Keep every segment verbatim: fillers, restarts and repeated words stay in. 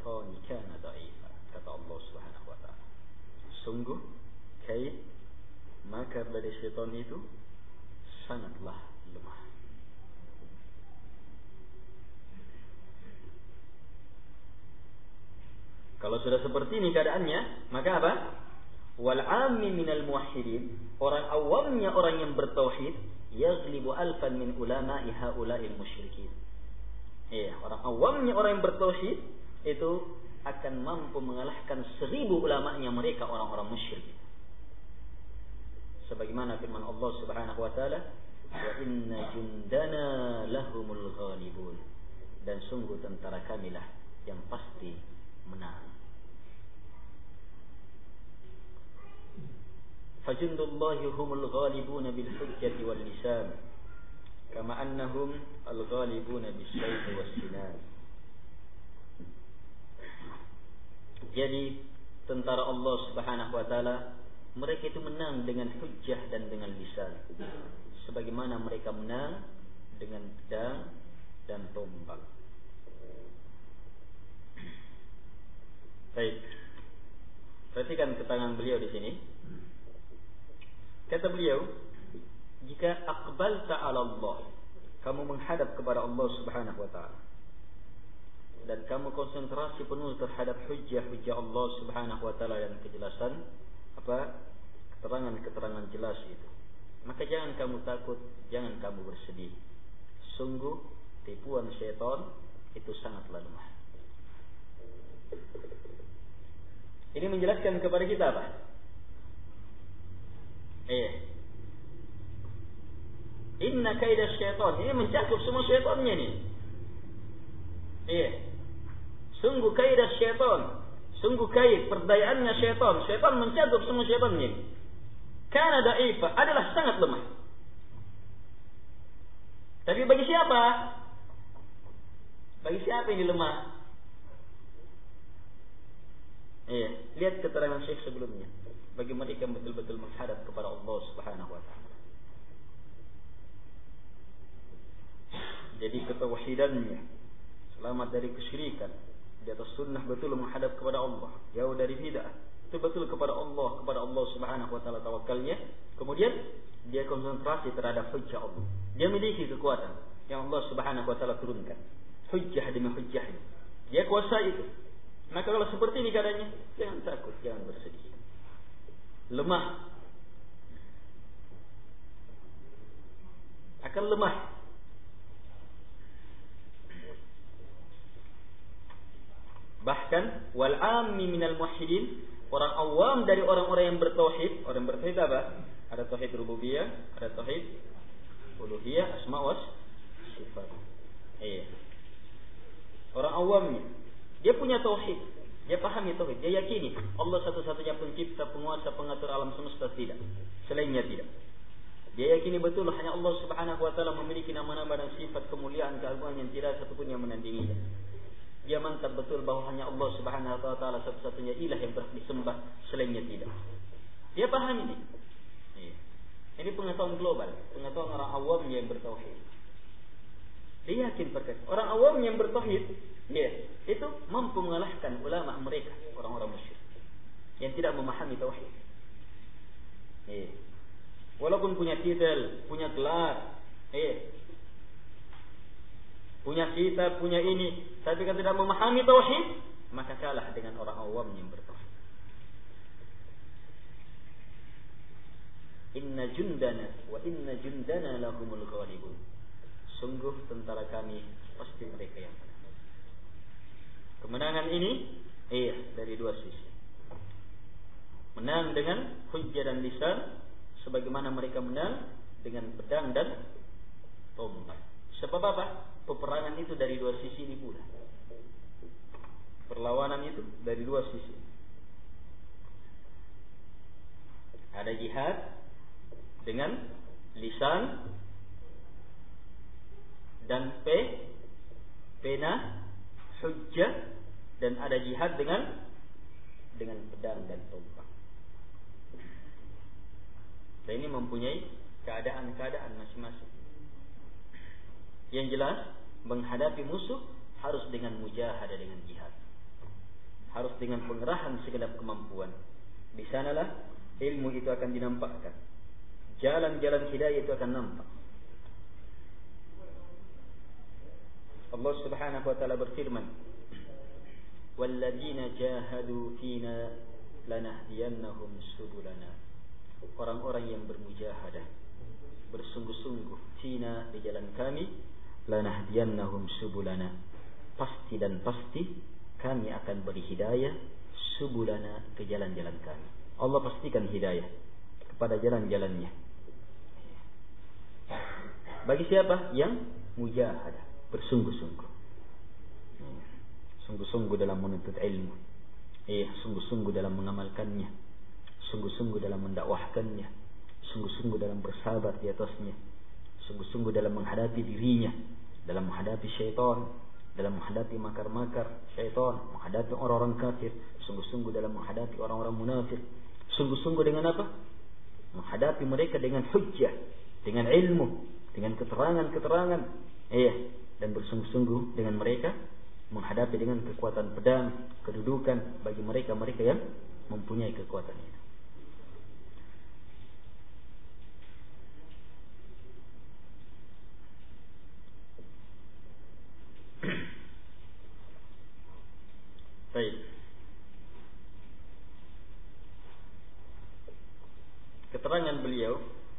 syaitani kana dha'ifa, kata Allah Subhanahu wa taala. Sungguh kaid makar dari syaitan itu sangatlah lemah. Kalau sudah seperti ini keadaannya, maka apa? Wal 'ammi minal muwahhidin, orang awamnya orang yang bertauhid, yaghlibu alfan min ulama'i haula'il musyrikin. Iya, orang awamnya orang yang bertauhid itu akan mampu mengalahkan seribu ulamanya mereka orang-orang musyrik. Sebagaimana firman Allah Subhanahu wa taala, wa inna jundana lahumul ghalibun, dan sungguh tentara kamilah yang pasti menang. Fajundullahi humul ghalibuna bil hujjati wal lisan, kama annahum al ghalibuna bis sayfi was sinan. Jadi tentara Allah Subhanahu wa taala mereka itu menang dengan hujjah dan dengan lisan, sebagaimana mereka menang dengan pedang dan tombak. Baik. Perhatikan keterangan beliau di sini. Kata beliau, jika aqbalta 'ala Allah, kamu menghadap kepada Allah Subhanahu wa taala, dan kamu konsentrasi penuh terhadap hujjah-hujjah Allah Subhanahu wa taala dan kejelasan apa? Keterangan-keterangan jelas itu. Maka jangan kamu takut, jangan kamu bersedih. Sungguh tipuan syaitan itu sangatlah lemah. Ini menjelaskan kepada kita apa? Eh, inna kaidah syaitan, ini mencakup semua syaitannya ini. Eh, sungguh kaidah syaitan, sungguh kaid perdayaannya syaitan, syaitan mencakup semua syaitannya ini. Kana dha'ifa, adalah sangat lemah. Tapi bagi siapa? Bagi siapa ini lemah? Iya, lihat keterangan Syekh sebelumnya. Bagi mereka yang betul-betul menghadap kepada Allah Subhanahu wa taala. Jadi ketauhidannya, selamat dari kesyirikan, di atas sunnah, betul menghadap kepada Allah, jauh dari bid'ah, betul-betul kepada Allah, kepada Allah Subhanahu wa taala tawakalnya. Kemudian dia konsentrasi terhadap hujjah Allah. Dia memiliki kekuatan yang Allah Subhanahu wa taala turunkan. Hujjah demi hujjahnya. Dia kuasai itu. Maka kalau seperti ini keadaannya, jangan takut, jangan bersedih. Lemah. Akan lemah. Bahkan wal 'ammi minal muwahhidin, orang awam dari orang-orang yang bertauhid. Orang bertauhid apa? Ada tauhid rububiyah, ada tauhid uluhiyah, asma wa sifat. Iya. Orang awamnya, dia punya tauhid, dia pahami tauhid, dia yakini Allah satu-satunya pencipta, penguasa, pengatur alam semesta, tidak, selainnya tidak. Dia yakini betul hanya Allah Subhanahu wa taala memiliki nama-nama dan sifat kemuliaan, keagungan yang tidak satupun yang menandinginya. Dia mantap betul bahwa hanya Allah Subhanahu wa taala satu-satunya ilah yang berhak disembah, selainnya tidak. Dia pahami ini. Ini pengetahuan global, pengetahuan orang awam yang bertauhid. Dia yakin perkara orang awam yang bertauhid, ya, itu mampu mengalahkan ulama mereka, orang-orang musyrik yang tidak memahami tauhid. Ya. Walaupun punya titel, punya gelar, ya, punya kitab, punya ini, tapi kalau tidak memahami tauhid, maka kalah dengan orang awam yang bertauhid. Inna jundana wa inna jundana lahumul ghalibun. Sungguh tentara kami pasti mereka yang menang. Kemenangan ini iya dari dua sisi. Menang dengan hujjah dan lisan, sebagaimana mereka menang dengan pedang dan tombak. Sebab apa? Peperangan itu dari dua sisi ini pula. Perlawanan itu dari dua sisi. Ada jihad dengan lisan dan pe, pena, hujjah, dan ada jihad dengan dengan pedang dan tombak. Dan ini mempunyai keadaan-keadaan masing-masing. Yang jelas menghadapi musuh harus dengan mujahadah, dengan jihad. harus dengan pengerahan segenap kemampuan. Di sanalah ilmu itu akan dinampakkan. Jalan-jalan hidayah itu akan nampak. Allah Subhanahu wa taala berfirman, "Walladzina jahadu fina lanahdiyannahum subulana." Orang-orang yang bermujahadah, bersungguh-sungguh fina di jalan kami, lanahdiyannahum subulana. Pasti dan pasti kami akan beri hidayah subulana ke jalan-jalan kami. Allah pastikan hidayah kepada jalan-jalannya. Bagi siapa? Yang mujahadah, bersungguh-sungguh. Sungguh-sungguh dalam menuntut ilmu. Eh, sungguh-sungguh dalam mengamalkannya. Sungguh-sungguh dalam mendakwahkannya. Sungguh-sungguh dalam bersabar di atasnya. Sungguh-sungguh dalam menghadapi dirinya, dalam menghadapi syaitan, dalam menghadapi makar-makar syaitan, menghadapi orang-orang kafir. Sungguh-sungguh dalam menghadapi orang-orang munafik. Sungguh-sungguh dengan apa? Menghadapi mereka dengan hujjah, dengan ilmu, dengan keterangan-keterangan. Eh, dan bersungguh-sungguh dengan mereka menghadapi dengan kekuatan pedang, kedudukan bagi mereka-mereka yang mempunyai kekuatan itu. Baik. Keterangan beliau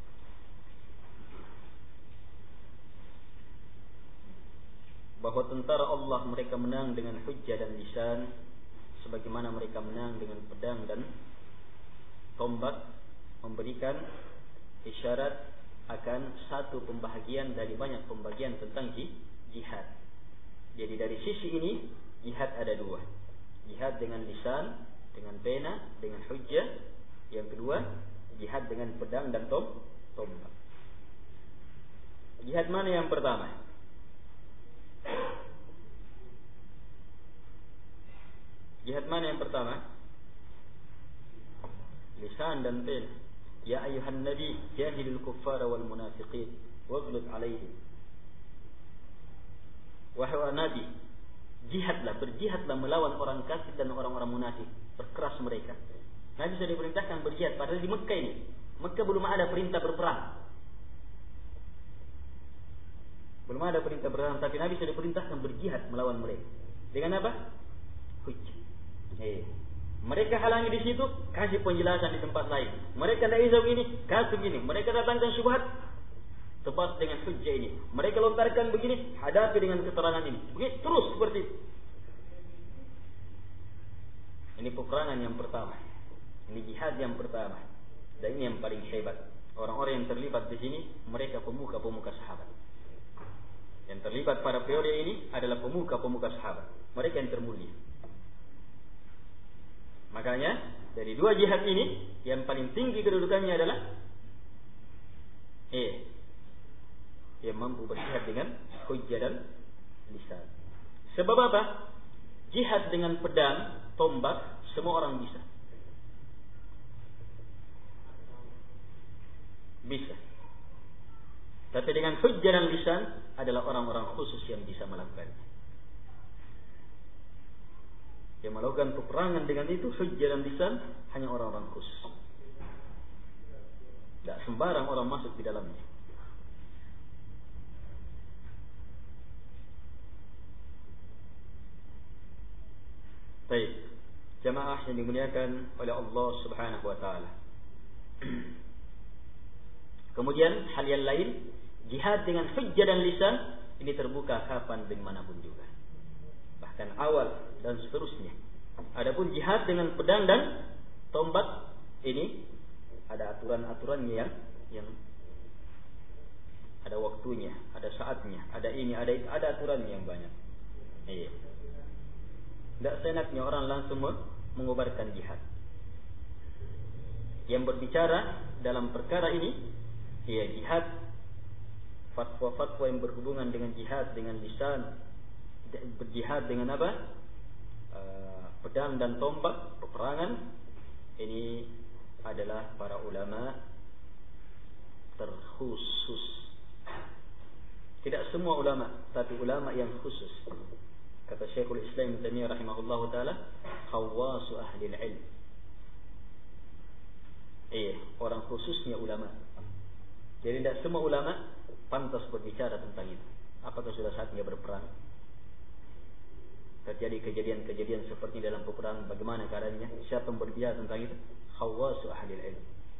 bahwa tentara Allah mereka menang dengan hujjah dan lisan, sebagaimana mereka menang dengan pedang dan tombak, memberikan isyarat akan satu pembahagian dari banyak pembagian tentang jihad. Jadi dari sisi ini jihad ada dua. Jihad dengan lisan, dengan pena, dengan hujjah. Yang kedua, jihad dengan pedang dan tom, tombak. Jihad mana yang pertama? Jihad mana yang pertama? Lisan dan pena. Ya ayuhan nabi, jahilul kuffara wal munafiqin waghlud alaihim. Wahai nabi, jihadlah, berjihadlah melawan orang kafir dan orang-orang munafik, perkeras mereka. Nabi sudah diperintahkan berjihad, padahal di Mekah ini, Mekah belum ada perintah berperang. Belum ada perintah berperang, tapi Nabi sudah diperintahkan berjihad melawan mereka. Dengan apa? Hujjah. Eh, mereka halangi di situ, kasih penjelasan di tempat lain. Mereka tidak bisa begini, kasih begini. Mereka datangkan syubhat, tepat dengan hujjah ini. Mereka lontarkan begini, hadapi dengan keterangan ini. Begitu terus seperti itu. Ini peperangan yang pertama. Ini jihad yang pertama. Dan ini yang paling hebat. Orang-orang yang terlibat di sini, mereka pemuka-pemuka sahabat. Yang terlibat pada periode ini adalah pemuka-pemuka sahabat. Mereka yang termulia. Makanya dari dua jihad ini, yang paling tinggi kedudukannya adalah eh yang mampu berjihad dengan hujjah dan lisan. Sebab apa? Jihad dengan pedang, tombak, semua orang bisa. Bisa. Tapi dengan hujjah dan lisan adalah orang-orang khusus yang bisa melakukannya. Yang melakukan peperangan dengan itu hujjah dan lisan hanya orang-orang khusus. Tidak sembarang orang masuk di dalamnya. Baik, jamaah yang dimuliakan oleh Allah Subhanahu wa taala. Kemudian hal yang lain, jihad dengan hujjah dan lisan ini terbuka kapan dan manapun juga. Bahkan awal dan seterusnya. Adapun jihad dengan pedang dan tombak ini ada aturan-aturannya yang yang ada waktunya, ada saatnya, ada ini, ada itu, ada aturannya yang banyak. Iya. Tidak seenaknya orang langsung mengobarkan jihad. Yang berbicara dalam perkara ini, ya jihad, fatwa-fatwa yang berhubungan dengan jihad, dengan lisan, berjihad dengan apa? Uh, pedang dan tombak, peperangan. Ini adalah para ulama terkhusus. Tidak semua ulama, tapi ulama yang khusus. Kata Syekhul Islam Ibnu Taimiyah rahimahullahu taala, khawasu ahli ilm. Eh, orang khususnya ulama. Jadi tidak semua ulama pantas berbicara tentang itu. Apakah sudah saatnya berperang? Terjadi kejadian-kejadian seperti dalam peperangan, bagaimana keadaannya? Siapa yang berbicara tentang itu? Khawasu ahli ilm.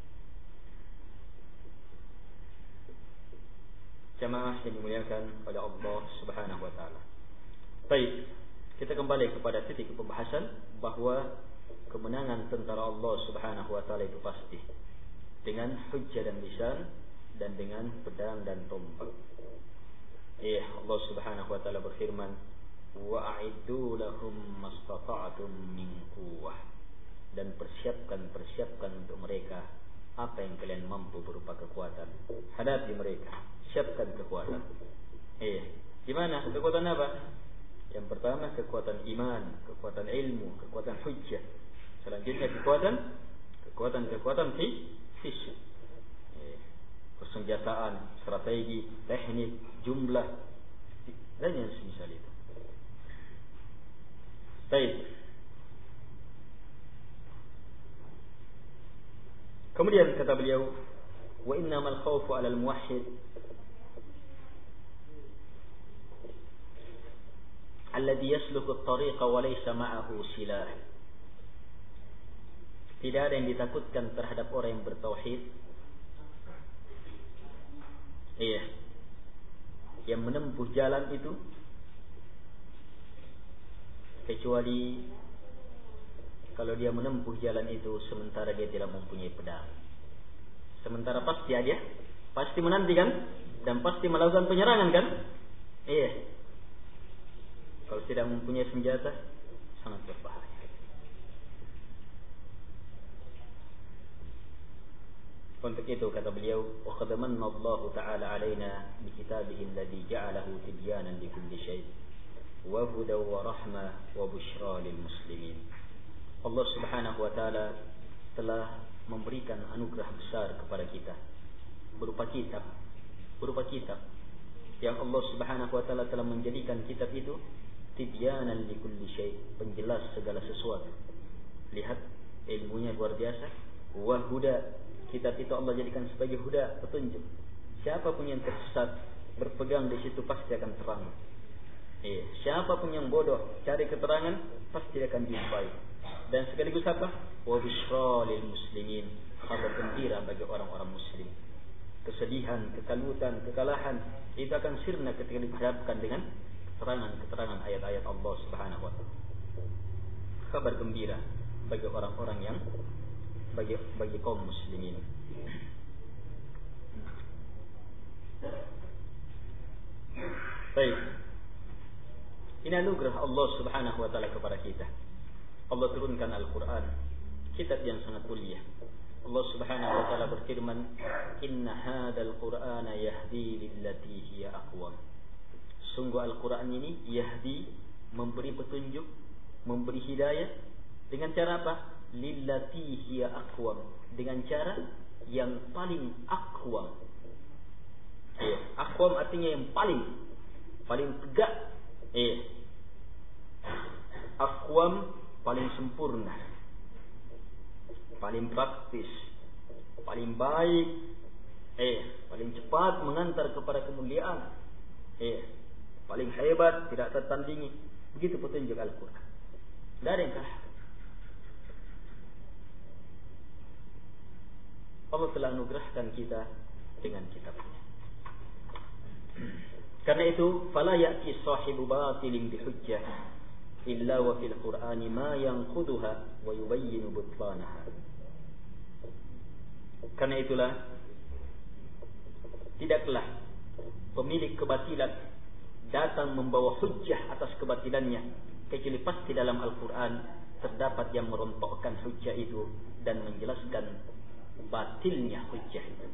Jamaah yang dimuliakan oleh Allah Subhanahu wa taala. Baik, kita kembali kepada titik pembahasan bahwa kemenangan tentara Allah Subhanahu wa taala itu pasti dengan hujjah dan lisan dan dengan pedang dan tombak. Eh, Allah Subhanahu wa taala berfirman, "Wa'iddu lahum mastata'tum min quwwah." Dan persiapkan persiapkan untuk mereka apa yang kalian mampu berupa kekuatan. Hadapi mereka, siapkan kekuatan. Eh, gimana? Kekuatan apa? Yang pertama kekuatan iman, kekuatan ilmu, kekuatan hujjah. Selanjutnya kekuatan kekuatan-kekuatan fisik. Eh, persenjataan, strategi, teknik, jumlah dan yang semisal itu. Baik. Kemudian kata beliau, wa innamal khawfu 'alal muwahhid alladhi yasluku at-tariqa wa laysa ma'ahu silah. Tidak ada yang ditakutkan terhadap orang yang bertauhid. Iya. Yang menempuh jalan itu kecuali kalau dia menempuh jalan itu sementara dia tidak mempunyai pedang. Sementara pasti dia pasti menantikan dan pasti melakukan penyerangan kan? Iya. Kalau tidak mempunyai senjata sangat berbahaya. Untuk itu kata beliau, wa qad manna Allah Ta'ala 'alaina bi kitabihi alladhi ja'alahu tibyanan li kulli shay' wa hudan wa rahmah wa bushra lil muslimin. Allah Subhanahu wa taala telah memberikan anugerah besar kepada kita berupa kitab, berupa kitab yang Allah Subhanahu wa taala telah menjadikan kitab itu tibyanan li kulli shay', penjelas segala sesuatu. Lihat ilmunya luar biasa. Wa huda, kitab itu Allah jadikan sebagai huda, petunjuk. Siapapun yang tersesat berpegang di situ pasti akan terang. Eh, siapapun yang bodoh cari keterangan pasti akan jumpai. Dan sekaligus apa? Wa bushra lil muslimin, kabar gembira bagi orang-orang muslim. Kesedihan, kekalutan, kekalahan itu akan sirna ketika dihadapkan dengan keterangan-keterangan ayat-ayat Allah Subhanahu wa taala. Kabar gembira bagi orang-orang yang bagi bagi kaum muslimin. Baik. Ini anugerah Allah Subhanahu wa taala kepada kita. Allah turunkan Al-Qur'an, kitab yang sangat mulia. Allah Subhanahu wa taala berfirman, "Inna hadzal Qur'ana yahdi lillati hiya aqwam." Sungguh Al-Qur'an ini yahdi, memberi petunjuk, memberi hidayah dengan cara apa? Lillati hiya aqwam, dengan cara yang paling aqwam. Eh, aqwam artinya yang paling paling tegak. Eh, aqwam paling sempurna, paling praktis, paling baik, eh, paling cepat mengantar kepada kemuliaan, eh, paling hebat, tidak tertandingi. Begitu petunjuk Al-Quran. Tidak ada yang kalah. Allah telah anugerahkan kita dengan kitabnya. Karena itu, fala ya'ti sahibu batilin bihujjah illa wa fil Qur'ani ma yanquduha wa yubayyinu butlanaha. Karena itulah tidaklah pemilik kebatilan datang membawa hujjah atas kebatilannya kecuali pasti dalam Al-Qur'an terdapat yang merontokkan hujjah itu dan menjelaskan batilnya hujjah itu.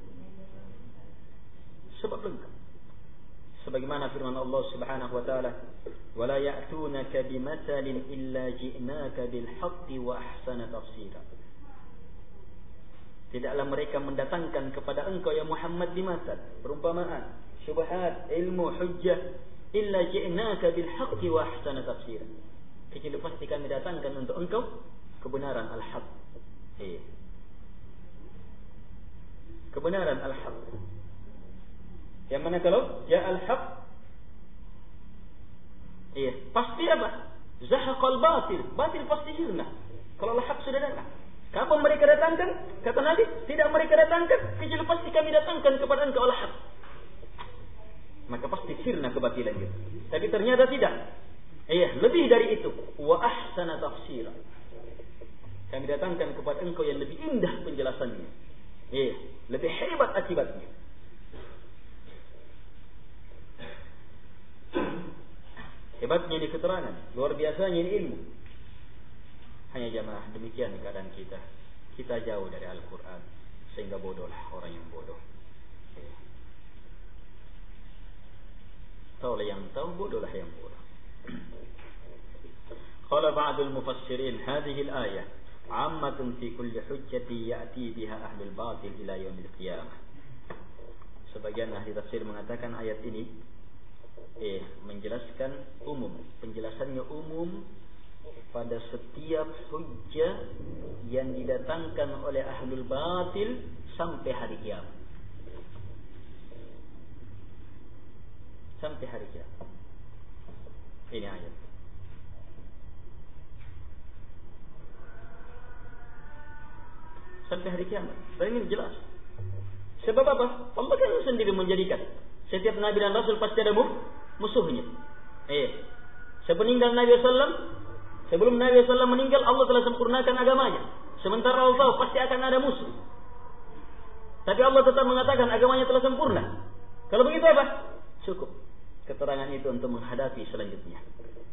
Sebab lengkap. Sebagaimana firman Allah Subhanahu wa taala, "Wala ya'tunaka bimathalin illa ji'naka bil haqqi wa ahsana tafsira." Tidaklah mereka mendatangkan kepada engkau ya Muhammad bimathal, perumpamaan, syubhat, ilmu, hujjah, illa ji'naka bil haqqi wa ahsana tafsira. kecuali pasti kami datangkan untuk engkau kebenaran al-haq. Iya. Kebenaran al-haq. Yang mana kalau ja al-haq, iya, pasti apa? Zahaqal batil. Batil pasti sirna. Kalau al-haq sudah datang. Kapan mereka datangkan? Kata Nabi, tidak mereka datangkan kecuali pasti kami datangkan kepada engkau al-haq. Maka pasti sirna kebatilan itu. Tapi ternyata tidak. Iya, lebih dari itu. Wa ahsana tafsira. Kami datangkan kepada engkau yang lebih indah penjelasannya. Iya, lebih hebat akibatnya. Hebatnya ini keterangan, luar biasanya ini ilmu. Hanya jamaah demikian keadaan kita. Kita jauh dari Al-Quran, sehingga bodohlah orang yang bodoh. Iya. Taulah yang tahu, bodohlah yang bodoh. Qala ba'dul mufassirin hadhihi al-ayah 'ammatun fi kulli hujjati ya'ti biha ahlul batil ila yaumil qiyamah. Sebagian ahli tafsir mengatakan ayat ini eh menjelaskan umum, penjelasannya umum pada setiap hujjah yang didatangkan oleh ahlul batil sampai hari kiamat. Sampai hari kiamat. Ini ayat. Sampai hari kiamat. Dan ini jelas. Sebab apa? Allah kan sendiri menjadikan setiap nabi dan rasul pasti ada musuhnya. Eh, sepeninggal Nabi sallallahu alaihi wasallam, sebelum Nabi sallallahu alaihi wasallam meninggal, Allah telah sempurnakan agamanya. Sementara Allah tahu pasti akan ada musuh. Tapi Allah tetap mengatakan agamanya telah sempurna. Kalau begitu apa? Cukup keterangan itu untuk menghadapi selanjutnya.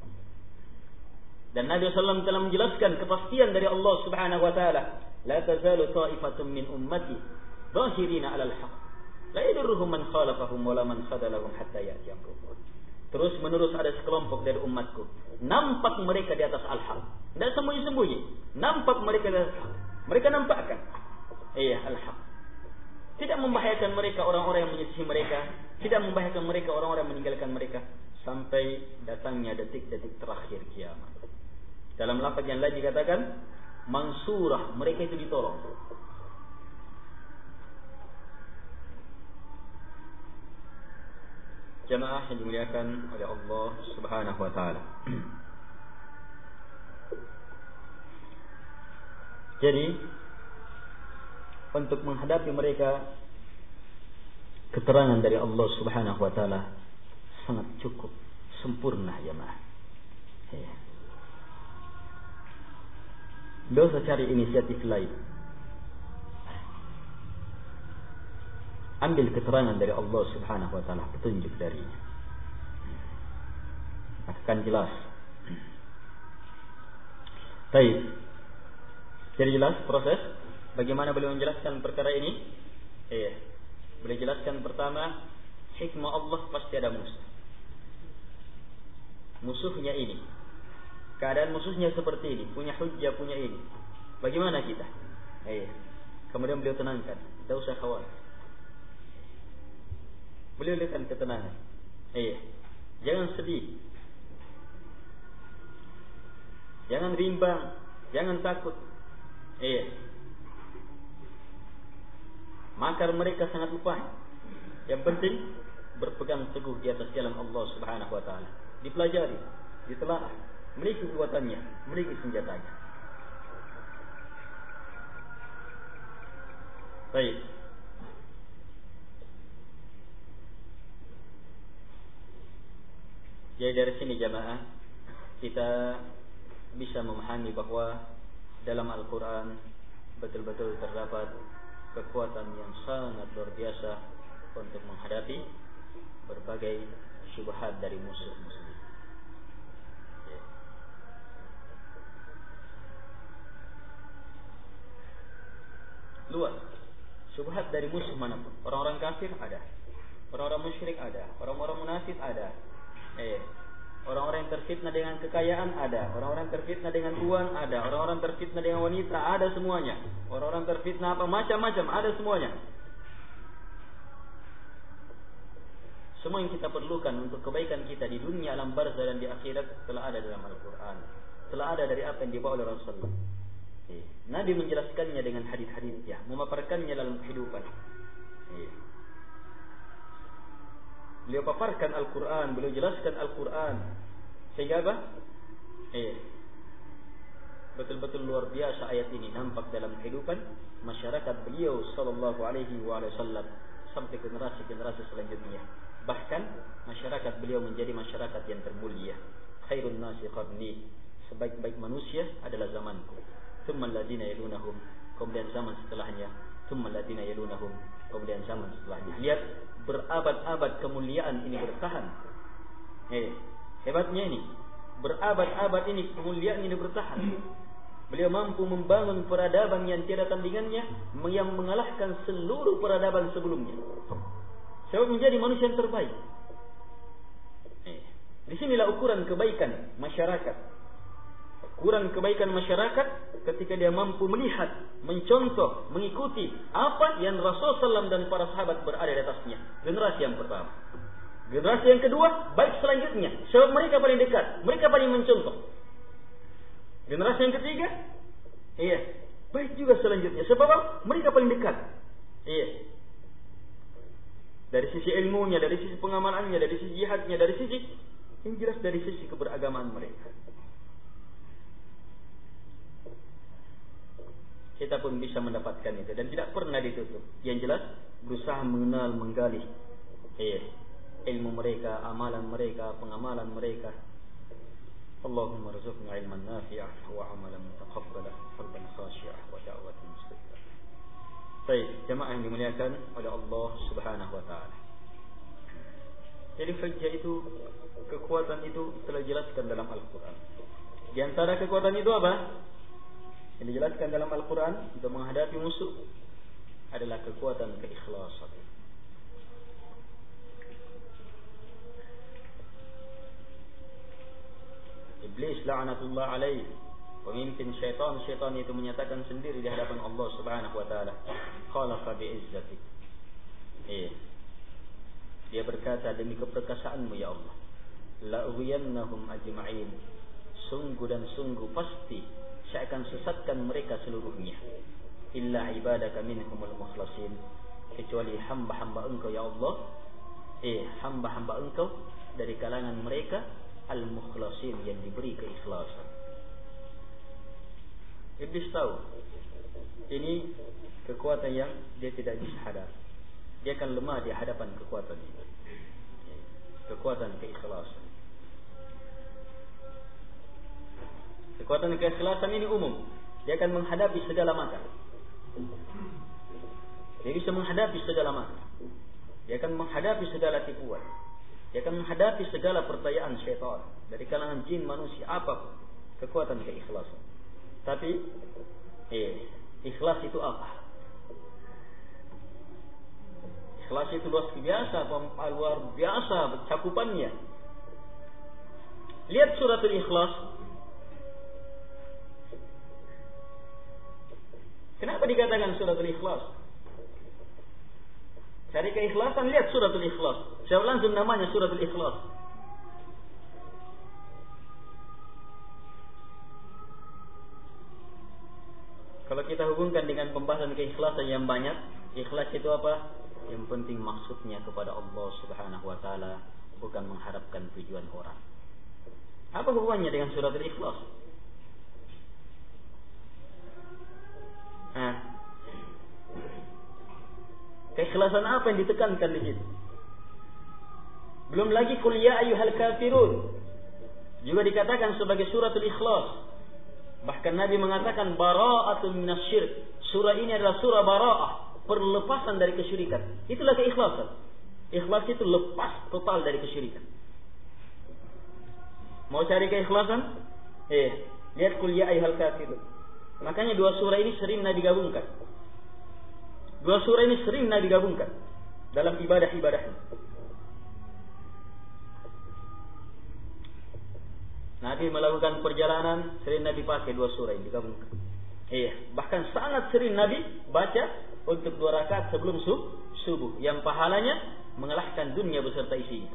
Dan Nabi sallallahu alaihi wasallam telah menjelaskan kepastian dari Allah Subhanahu wa taala, la tazalu ta'ifatun min ummati zahirina 'alal haqq la yadurruhum man khalafahum wala man khadalahum hatta ya'ti amrullah. Terus menerus ada sekelompok dari umatku nampak mereka di atas al-haq, tidak sembunyi-sembunyi, nampak mereka di atas al-haq. Mereka nampakkan iya al-haq. Tidak membahayakan mereka orang-orang yang menyisihi mereka, tidak membahayakan mereka orang-orang yang meninggalkan mereka sampai datangnya detik-detik terakhir kiamat. Dalam lafaz yang lain dikatakan mansurah, mereka itu ditolong. Jamaah yang dimuliakan oleh Allah Subhanahu wa taala. Jadi untuk menghadapi mereka keterangan dari Allah Subhanahu wa taala sangat cukup sempurna jamaah. Ya. Tidak usah cari inisiatif lain. Ambil keterangan dari Allah Subhanahu wa taala, petunjuk darinya. Akan jelas. Baik. Jadi jelas proses bagaimana beliau menjelaskan perkara ini? Iya. Beliau jelaskan pertama, hikmah Allah pasti ada musuh. Musuhnya ini. Keadaan musuhnya seperti ini, punya hujjah, punya ini. Bagaimana kita? Iya. Kemudian beliau tenangkan, tidak usah khawatir. Beliau berikan ketenangan. Iya. Jangan sedih. Jangan bimbang, jangan takut. Iya. Makar mereka sangat lupa. Yang penting berpegang teguh di atas jalan Allah Subhanahu wa taala. Dipelajari, ditelaah, miliki kekuatannya, miliki senjatanya. Baik. Jadi dari sini jamaah kita bisa memahami bahwa dalam Al-Quran betul-betul terdapat kekuatan yang sangat luar biasa untuk menghadapi berbagai syubhat dari musuh muslim. Ya. Luas syubhat dari musuh manapun. Orang-orang kafir ada, orang-orang musyrik ada, orang-orang munafik ada. Eh, orang-orang yang terfitnah dengan kekayaan ada, orang-orang terfitnah dengan uang ada, orang-orang terfitnah dengan wanita ada semuanya, orang-orang terfitnah apa macam-macam ada semuanya. semua yang kita perlukan untuk kebaikan kita di dunia, alam barzah dan di akhirat telah ada dalam Al-Quran, telah ada dari apa yang dibawa oleh Rasulullah. Nabi menjelaskannya dengan hadis-hadisnya, memaparkannya dalam kehidupan. Beliau paparkan Al-Quran, beliau jelaskan Al-Quran, sehingga apa? Eh, betul-betul luar biasa ayat ini nampak dalam kehidupan masyarakat beliau sallallahu alaihi wasallam sampai generasi-generasi selanjutnya. Bahkan masyarakat beliau menjadi masyarakat yang termulia. Khairun nasi qarni, sebaik-baik manusia adalah zamanku. Tsummal ladina yalunahum, kemudian zaman setelahnya. Tsummal ladina yalunahum, kemudian zaman setelahnya. Lihat, berabad-abad kemuliaan ini bertahan. Eh, hebatnya ini. Berabad-abad ini kemuliaan ini bertahan. Beliau mampu membangun peradaban yang tiada tandingannya, yang mengalahkan seluruh peradaban sebelumnya. Sebab menjadi manusia yang terbaik. Eh, disinilah ukuran kebaikan masyarakat. Ukuran kebaikan masyarakat ketika dia mampu melihat, mencontoh, mengikuti apa yang Rasulullah shallallahu alaihi wasallam dan para sahabat berada di atasnya. Generasi yang pertama. Generasi yang kedua, baik selanjutnya. Sebab mereka paling dekat, mereka paling mencontoh. Generasi yang ketiga, iya, baik juga selanjutnya. Sebab mereka paling dekat. Iya. Dari sisi ilmunya, dari sisi pengamalannya, dari sisi jihadnya, dari sisi yang jelas dari sisi keberagamaan mereka. Kita pun bisa mendapatkan itu dan tidak pernah ditutup. Yang jelas berusaha mengenal, menggali iya, ilmu mereka, amalan mereka, pengamalan mereka. Allahumma rzuqna ilman nafi'ah wa amalan mutaqabbalah qalban khashi'ah wa da'watan mustajabah. Baik, jemaah yang dimuliakan oleh Allah Subhanahu wa taala. Jadi hujjah itu, kekuatan itu telah dijelaskan dalam Al-Qur'an. Di antara kekuatan itu apa? Yang dijelaskan dalam Al-Quran untuk menghadapi musuh adalah kekuatan keikhlasan. Iblis la'natullah alaih, pemimpin syaitan-syaitan itu menyatakan sendiri di hadapan Allah Subhanahu wa taala, khalaqa bi'izzatik. Eh. Dia berkata, demi keperkasaanmu ya Allah, la'ughwiyannahum ajma'in. Sungguh dan sungguh pasti saya akan sesatkan mereka seluruhnya. Illa ibadaka minhumul mukhlasin, kecuali hamba-hamba engkau ya Allah, eh hamba-hamba engkau dari kalangan mereka al-mukhlasin, yang diberi keikhlasan. Iblis tahu ini kekuatan yang dia tidak bisa hadap. Dia akan lemah di hadapan kekuatan itu. Kekuatan keikhlasan. Kekuatan keikhlasan ini umum. Dia akan menghadapi segala macam. Dia bisa menghadapi segala macam. Dia akan menghadapi segala tipuan. Dia akan menghadapi segala percayaan syaitan dari kalangan jin, manusia, apa kekuatan keikhlasan. Tapi eh, ikhlas itu apa? Ikhlas itu luar biasa, luar biasa cakupannya. Lihat suratul Ikhlas. Kenapa dikatakan suratul Ikhlas? Cari keikhlasan, lihat suratul Ikhlas. Siapa langsung namanya suratul Ikhlas. Kalau kita hubungkan dengan pembahasan keikhlasan yang banyak, ikhlas itu apa? Yang penting maksudnya kepada Allah Subhanahu wa taala, bukan mengharapkan tujuan orang. Apa hubungannya dengan suratul Ikhlas? Nah, keikhlasan apa yang ditekankan di situ? Belum lagi qul ya ayyuhal kafirun juga dikatakan sebagai suratul Ikhlas. Bahkan Nabi mengatakan bara'atun minasyirik. Surah ini adalah surah bara'ah, perlepasan dari kesyirikan. Itulah keikhlasan. Ikhlas itu lepas total dari kesyirikan. Mau cari keikhlasan? Eh, lihat qul ya ayyuhal kafirun. Makanya dua surah ini sering Nabi gabungkan. Dua surah ini sering Nabi gabungkan dalam ibadah-ibadahnya. Nabi melakukan perjalanan, sering Nabi pakai dua surah ini digabungkan. Iya, bahkan sangat sering Nabi baca untuk dua rakaat sebelum subuh, yang pahalanya mengalahkan dunia beserta isinya.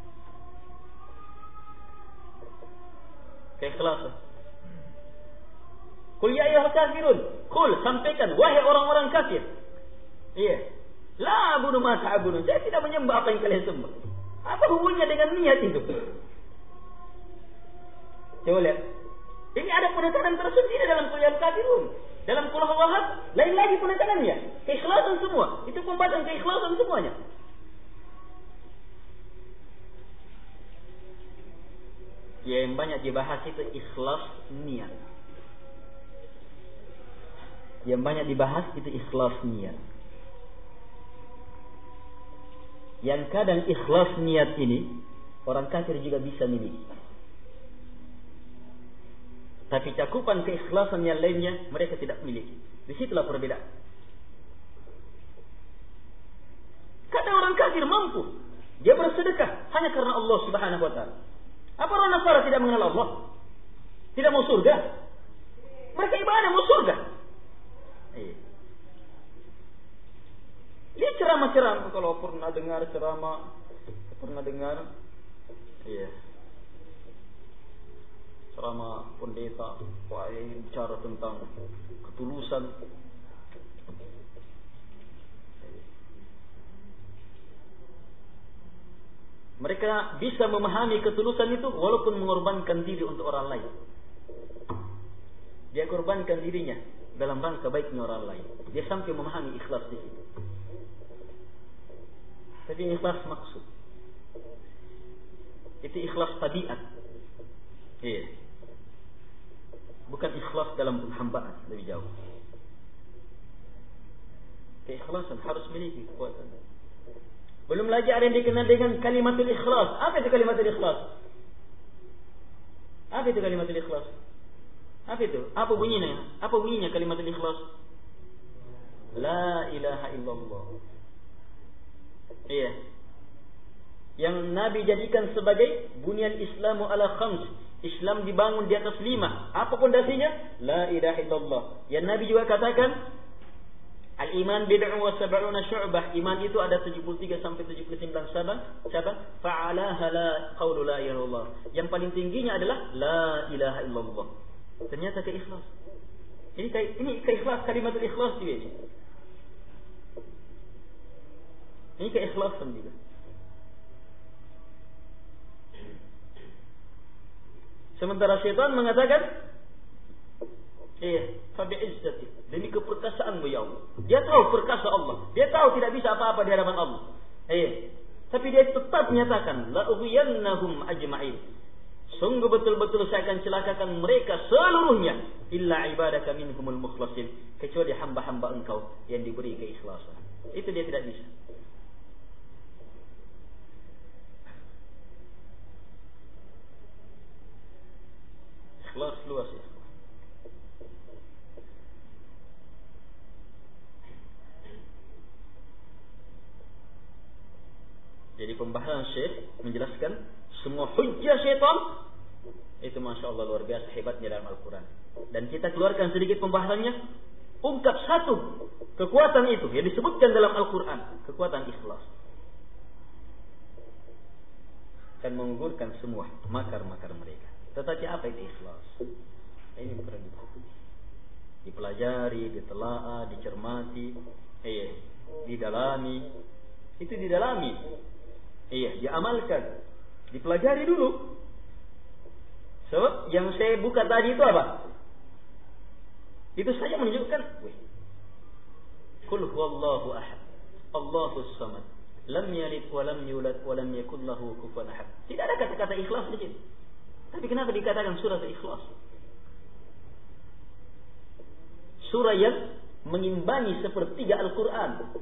Keikhlasan. Qul ya ayyuhal kafirun, qul sampaikan wahai orang-orang kafir. Iya. La a'budu ma ta'budun. Saya tidak menyembah apa yang kalian sembah. Apa hubungannya dengan niat itu? Coba lihat. Ini ada penekanan tersendiri dalam qul ya kafirun. Dalam qul huwahad lain lagi penekanannya. Keikhlasan semua. Itu pembahasan keikhlasan semuanya. Ya, yang banyak dibahas itu ikhlas niat. Yang banyak dibahas itu ikhlas niat. Yang kadang ikhlas niat ini orang kafir juga bisa miliki. Tapi cakupan keikhlasan yang lainnya mereka tidak miliki. Disitulah perbedaan. Kadang orang kafir mampu, dia bersedekah hanya karena Allah Subhanahu wa taala. Apa orang Nasara tidak mengenal Allah? Tidak mau surga? Mereka ibadah mau surga. Iya. Lihat ceramah-ceramah, kalau pernah dengar ceramah, pernah dengar, iya, ceramah pendeta, wah bicara tentang ketulusan. Mereka bisa memahami ketulusan itu walaupun mengorbankan diri untuk orang lain. Dia korbankan dirinya dalam rangka baiknya orang lain. Dia sampai memahami ikhlas di situ. Tapi ikhlas maksud. Itu ikhlas tabiat. Iya. Bukan ikhlas dalam penghambaan, lebih jauh. Keikhlasan harus miliki kekuatan. Belum lagi ada yang dikenal dengan kalimatul ikhlas. Apa itu kalimatul ikhlas? Apa itu kalimatul ikhlas? Apa itu? Apa bunyinya? Apa bunyinya kalimatul ikhlas? La ilaha illallah. Iya. Yang Nabi jadikan sebagai bunyan Islamu ala khams. Islam dibangun di atas lima. Apa pondasinya? La ilaha illallah. Yang Nabi juga katakan, al-iman bid'un wa sab'una syu'bah. Iman itu ada tujuh puluh tiga sampai tujuh puluh sembilan cabang. Cabang. Fa'alaha la qaulu la ilaha illallah. Yang paling tingginya adalah la ilaha illallah. Ternyata keikhlas. Ini ini keikhlas, kalimatul ikhlas juga ini. Ini keikhlasan juga. Sementara syaitan mengatakan, iya, fabi'izzati, demi keperkasaanmu ya Allah. Dia tahu perkasa Allah. Dia tahu tidak bisa apa-apa di hadapan Allah. Iya. Tapi dia tetap menyatakan, la ughwiyannahum ajma'in. Sungguh betul-betul saya akan celakakan mereka seluruhnya, illa ibadaka minhumul mukhlasin, kecuali hamba-hamba engkau yang diberi keikhlasan. Itu dia tidak bisa. Ikhlas luas ya. Jadi pembahasan Syekh menjelaskan semua hujjah syaitan itu masya Allah luar biasa hebatnya dalam Al-Quran. Dan kita keluarkan sedikit pembahasannya, ungkap satu kekuatan itu yang disebutkan dalam Al-Quran, kekuatan ikhlas, dan menggugurkan semua makar-makar mereka. Tetapi apa itu ikhlas? Ini bukan dipelajari, ditelaah, dicermati, iya, didalami. Itu didalami, iya, diamalkan, dipelajari dulu. So, yang saya buka tadi itu apa? Itu saja menunjukkan, wih, Qul huwallahu ahad, Allahus samad, lam yalid wa lam yulad wa lam yakul lahu kufuwan ahad. Tidak ada kata-kata ikhlas di sini. Tapi kenapa dikatakan surah Ikhlas? Surah yang mengimbangi sepertiga Al-Quran.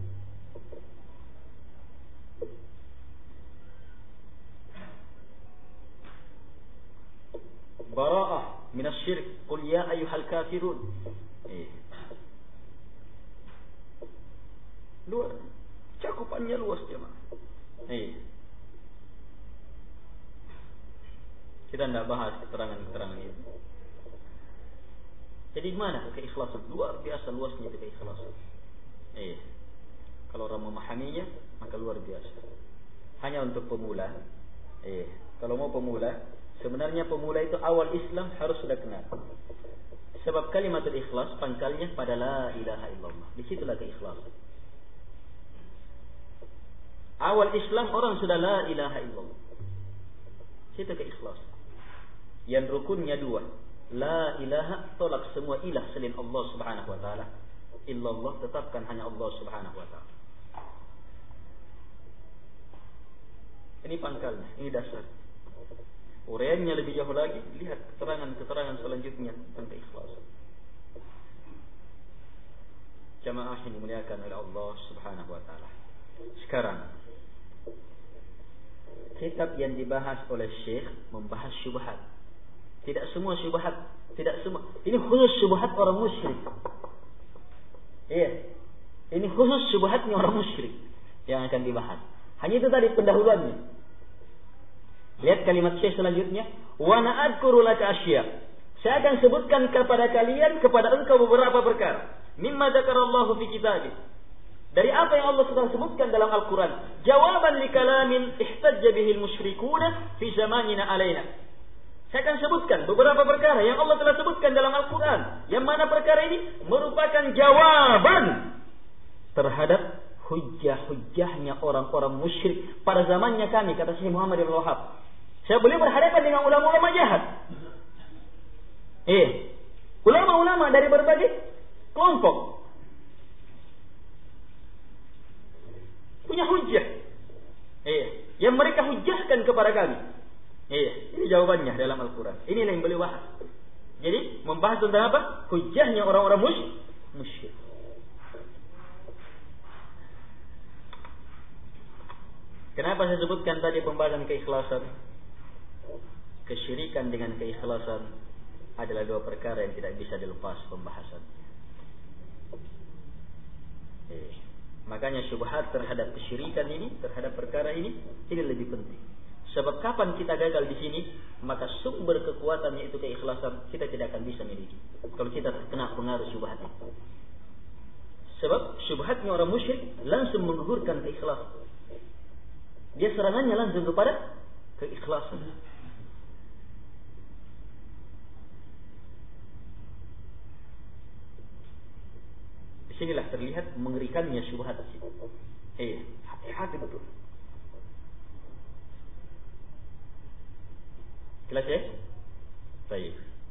Bara'ah minasy-syirk, qul ya ayyuhal kafirun. Eh. Luar, cakupannya luas jemaah. Eh. Kita tidak bahas keterangan-keterangan itu. Jadi mana keikhlasan? Luar biasa luasnya itu keikhlasan. Eh. Kalau orang memahaminya, maka luar biasa. Hanya untuk pemula. Eh, kalau mau pemula, sebenarnya pemula itu awal Islam harus sudah kenal. Sebab kalimatul ikhlas pangkalnya pada la ilaha illallah. Disitulah keikhlasan. Awal Islam orang sudah la ilaha illallah. Situ keikhlasan. Yang rukunnya dua. La ilaha, tolak semua ilah selain Allah subhanahu wa ta'ala. Illallah, tetapkan hanya Allah subhanahu wa ta'ala. Ini pangkalnya, ini dasar. Uraiannya lebih jauh lagi, lihat keterangan-keterangan selanjutnya tentang keikhlasan. Jamaah yang dimuliakan oleh Allah subhanahu wa ta'ala. Sekarang, kitab yang dibahas oleh Syekh membahas syubhat. Tidak semua syubhat, tidak semua. Ini khusus syubhat orang musyrik. Iya. Ini khusus syubhatnya orang musyrik yang akan dibahas. Hanya itu tadi pendahuluannya. Lihat kalimat Syekh selanjutnya, wa na'adkuru laka asya. Saya akan sebutkan kepada kalian, kepada engkau beberapa perkara. Mimma dzakarallahu fi kitabih. Dari apa yang Allah sedang sebutkan dalam Al-Quran. Jawaban li kalamin ihtajja bihil musyrikuna fi zamanina alaina. Saya akan sebutkan beberapa perkara yang Allah telah sebutkan dalam Al-Quran. Yang mana perkara ini merupakan jawaban terhadap hujjah-hujjahnya orang-orang musyrik pada zamannya kami, kata Syekh Muhammad Ibn Wahab. Saya boleh berhadapan dengan ulama-ulama jahat. Eh, ulama-ulama dari berbagai kelompok. Punya hujjah. Eh, yang mereka hujjahkan kepada kami. Iya, ini jawabannya dalam Al-Quran. Ini yang beliau bahas. Jadi membahas tentang apa? Hujahnya orang-orang musyrik. Kenapa saya sebutkan tadi pembahasan keikhlasan? Kesyirikan dengan keikhlasan adalah dua perkara yang tidak bisa dilepas pembahasan. Eh, makanya syubhat terhadap kesyirikan ini, terhadap perkara ini, ini lebih penting. Sebab kapan kita gagal di sini, maka sumber kekuatannya itu keikhlasan kita tidak akan bisa miliki. Kalau kita terkena pengaruh syubhat itu. Sebab syubhatnya orang musyrik langsung menggugurkan keikhlasan. Dia serangannya langsung kepada keikhlasan. Disinilah terlihat mengerikannya syubhat. Eh, hati-hati betul. Jelas ya? Baik.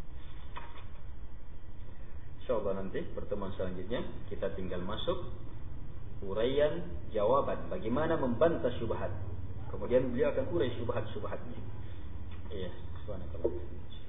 Insyaallah nanti pertemuan selanjutnya kita tinggal masuk uraian jawaban bagaimana membantah syubhat. Kemudian beliau akan urai syubhat-syubhatnya. Iya, subhanallah.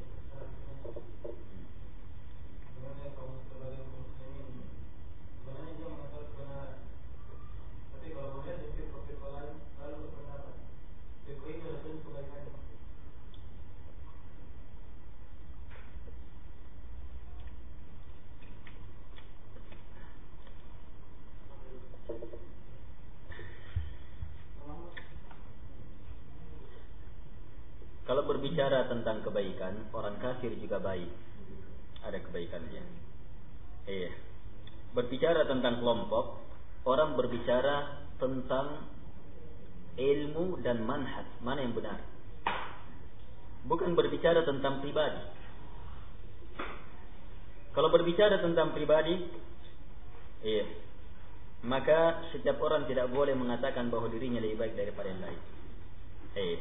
Kalau berbicara tentang kebaikan, orang kafir juga baik. Ada kebaikannya. Iya. Berbicara tentang kelompok, orang berbicara tentang ilmu dan manhaj, mana yang benar. Bukan berbicara tentang pribadi. Kalau berbicara tentang pribadi, iya, maka setiap orang tidak boleh mengatakan bahwa dirinya lebih baik daripada yang lain. Iya.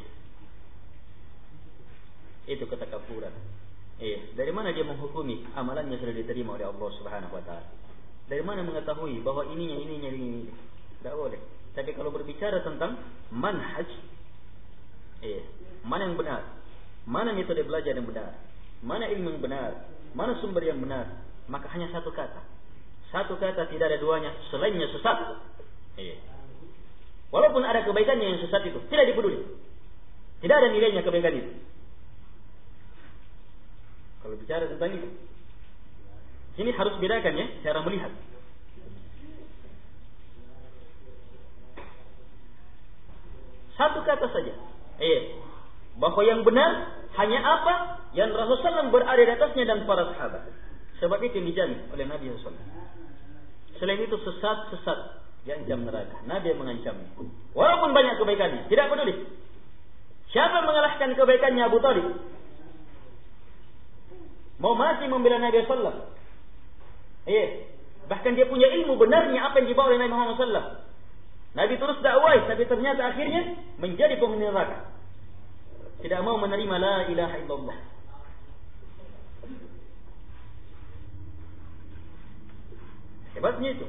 Itu ketakaburan. Eh, dari mana dia menghukumi amalannya sudah diterima oleh Allah Subhanahu wa taala? Dari mana mengetahui bahwa ininya ininya ini? Tidak boleh. Tapi kalau berbicara tentang manhaj, eh, mana yang benar? Mana metode belajar yang benar? Mana ilmu yang benar? Mana sumber yang benar? Maka hanya satu kata. Satu kata, tidak ada duanya, selainnya sesat. Eh. Walaupun ada kebaikannya yang sesat itu, tidak dipeduli. Tidak ada nilainya kebaikan itu. Kalau bicara tentang itu, ini harus bedakan ya cara melihat. Satu kata saja, eh, bahwa yang benar hanya apa yang Rasulullah shallallahu alaihi wasallam berada di atasnya dan para sahabat. Sebab itu yang dijamin oleh Nabi shallallahu alaihi wasallam. Selain itu sesat-sesat, diancam neraka. Nabi yang mengancamnya. Walaupun banyak kebaikannya, tidak peduli. Siapa mengalahkan kebaikannya Abu Thalib? Mau mati membela Nabi sallallahu alaihi wasallam. Iya. Bahkan dia punya ilmu benarnya apa yang dibawa oleh Nabi Muhammad sallallahu alaihi wasallam. Nabi terus dakwah, tapi ternyata akhirnya menjadi penghuni neraka. Tidak mau menerima la ilaha illallah. Hebatnya itu.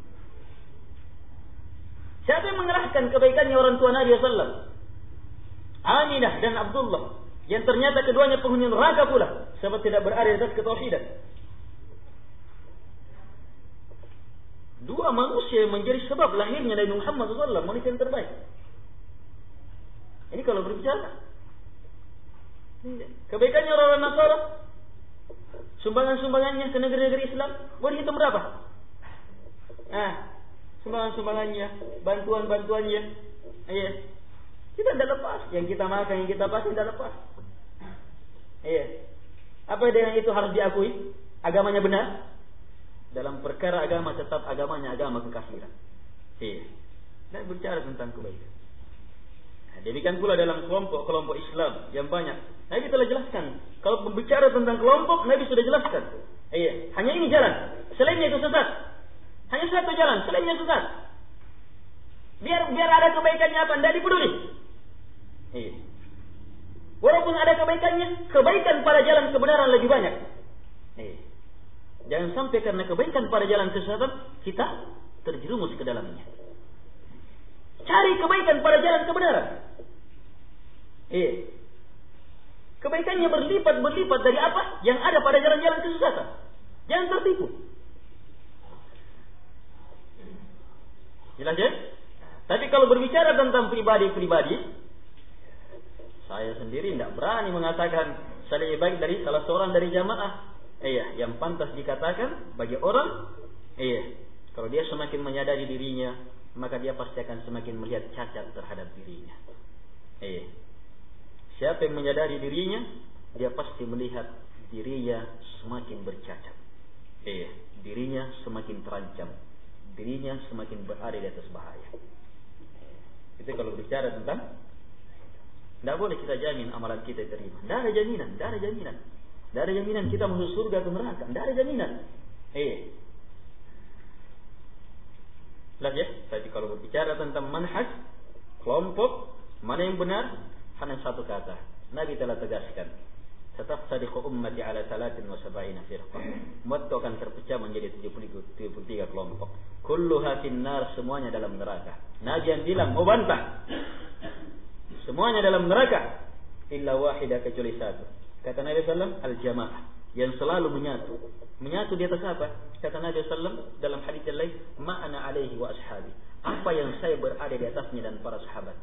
Siapa yang mengalahkan kebaikannya orang tua Nabi sallallahu alaihi wasallam? Aminah dan Abdullah, yang ternyata keduanya penghuni neraka pula, sebab tidak berada di atas ketauhidan. Dua manusia yang menjadi sebab lahirnya Nabi Muhammad sallallahu alaihi wasallam, manusia yang terbaik. Ini kalau berbicara kebaikannya orang Nasara, sumbangan-sumbangannya ke negeri-negeri Islam, boleh hitung berapa? Ah, sumbangan-sumbangannya, bantuan-bantuannya, iya. Kita tidak lepas. Yang kita makan, yang kita pasti tidak lepas. Iya. Apa dengan itu harus diakui? Agamanya benar. Dalam perkara agama tetap agamanya agama kekafiran. Iya. Dan berbicara tentang kebaikan. Nah, demikian pula dalam kelompok-kelompok Islam yang banyak. Nabi telah jelaskan. Kalau berbicara tentang kelompok, Nabi sudah jelaskan. Iya. Hanya ini jalan. Selainnya itu sesat. Hanya satu jalan. Selainnya sesat. Biar biar ada kebaikannya apa? Tidak dipeduli. Iya. Walaupun ada kebaikannya, kebaikan pada jalan kebenaran lebih banyak. Iya. Jangan sampai karena kebaikan pada jalan kesesatan kita terjerumus ke dalamnya. Cari kebaikan pada jalan kebenaran. Iya. Kebaikannya berlipat-berlipat dari apa yang ada pada jalan-jalan kesesatan. Jangan tertipu. Jelas ya? Tapi kalau berbicara tentang pribadi-pribadi, saya sendiri tidak berani mengatakan saya lebih baik dari salah seorang dari jamaah. Iya, yang pantas dikatakan bagi orang, iya, kalau dia semakin menyadari dirinya, maka dia pasti akan semakin melihat cacat terhadap dirinya. Iya. Siapa yang menyadari dirinya, dia pasti melihat dirinya semakin bercacat. Iya, dirinya semakin terancam, dirinya semakin berada di atas bahaya. Itu kalau bicara tentang, tidak boleh kita jamin amalan kita diterima. Tidak ada jaminan, tidak ada jaminan. Tidak ada jaminan kita masuk surga atau neraka. Tidak ada jaminan. Eh. Lihat ya, tapi kalau berbicara tentang manhaj, kelompok, mana yang benar, hanya satu kata. Nabi telah tegaskan. Tetap sadiqu ummati ala salatin wa sab'ina firqah. Umat itu akan terpecah menjadi tujuh puluh tiga kelompok. Kulluha finnar, semuanya dalam neraka. Nabi yang bilang, mau bantah. Semuanya dalam neraka. Illa wahidah, kecuali satu. Kata Nabi sallallahu alaihi wasallam, al-jamaah. Yang selalu menyatu. Menyatu di atas apa? Kata Nabi sallallahu alaihi wasallam dalam hadis yang lain, ma'ana alaihi wa ashabi. Apa yang saya berada di atasnya dan para sahabat.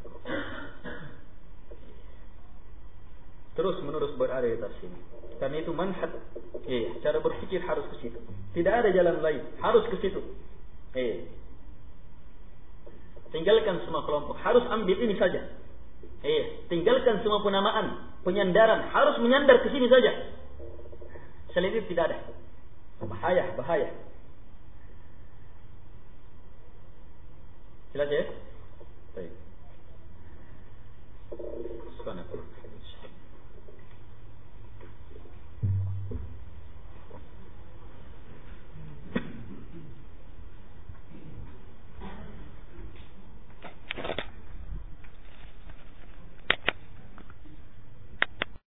Terus menerus berada di atas sini. Karena itu manhaj, eh, cara berpikir harus ke situ. Tidak ada jalan lain, harus ke situ. Eh. Tinggalkan semua kelompok, harus ambil ini saja. Eh, tinggalkan semua penamaan, penyandaran, harus menyandar ke sini saja. Selain itu tidak ada. Bahaya, bahaya. Jelas ya? Baik.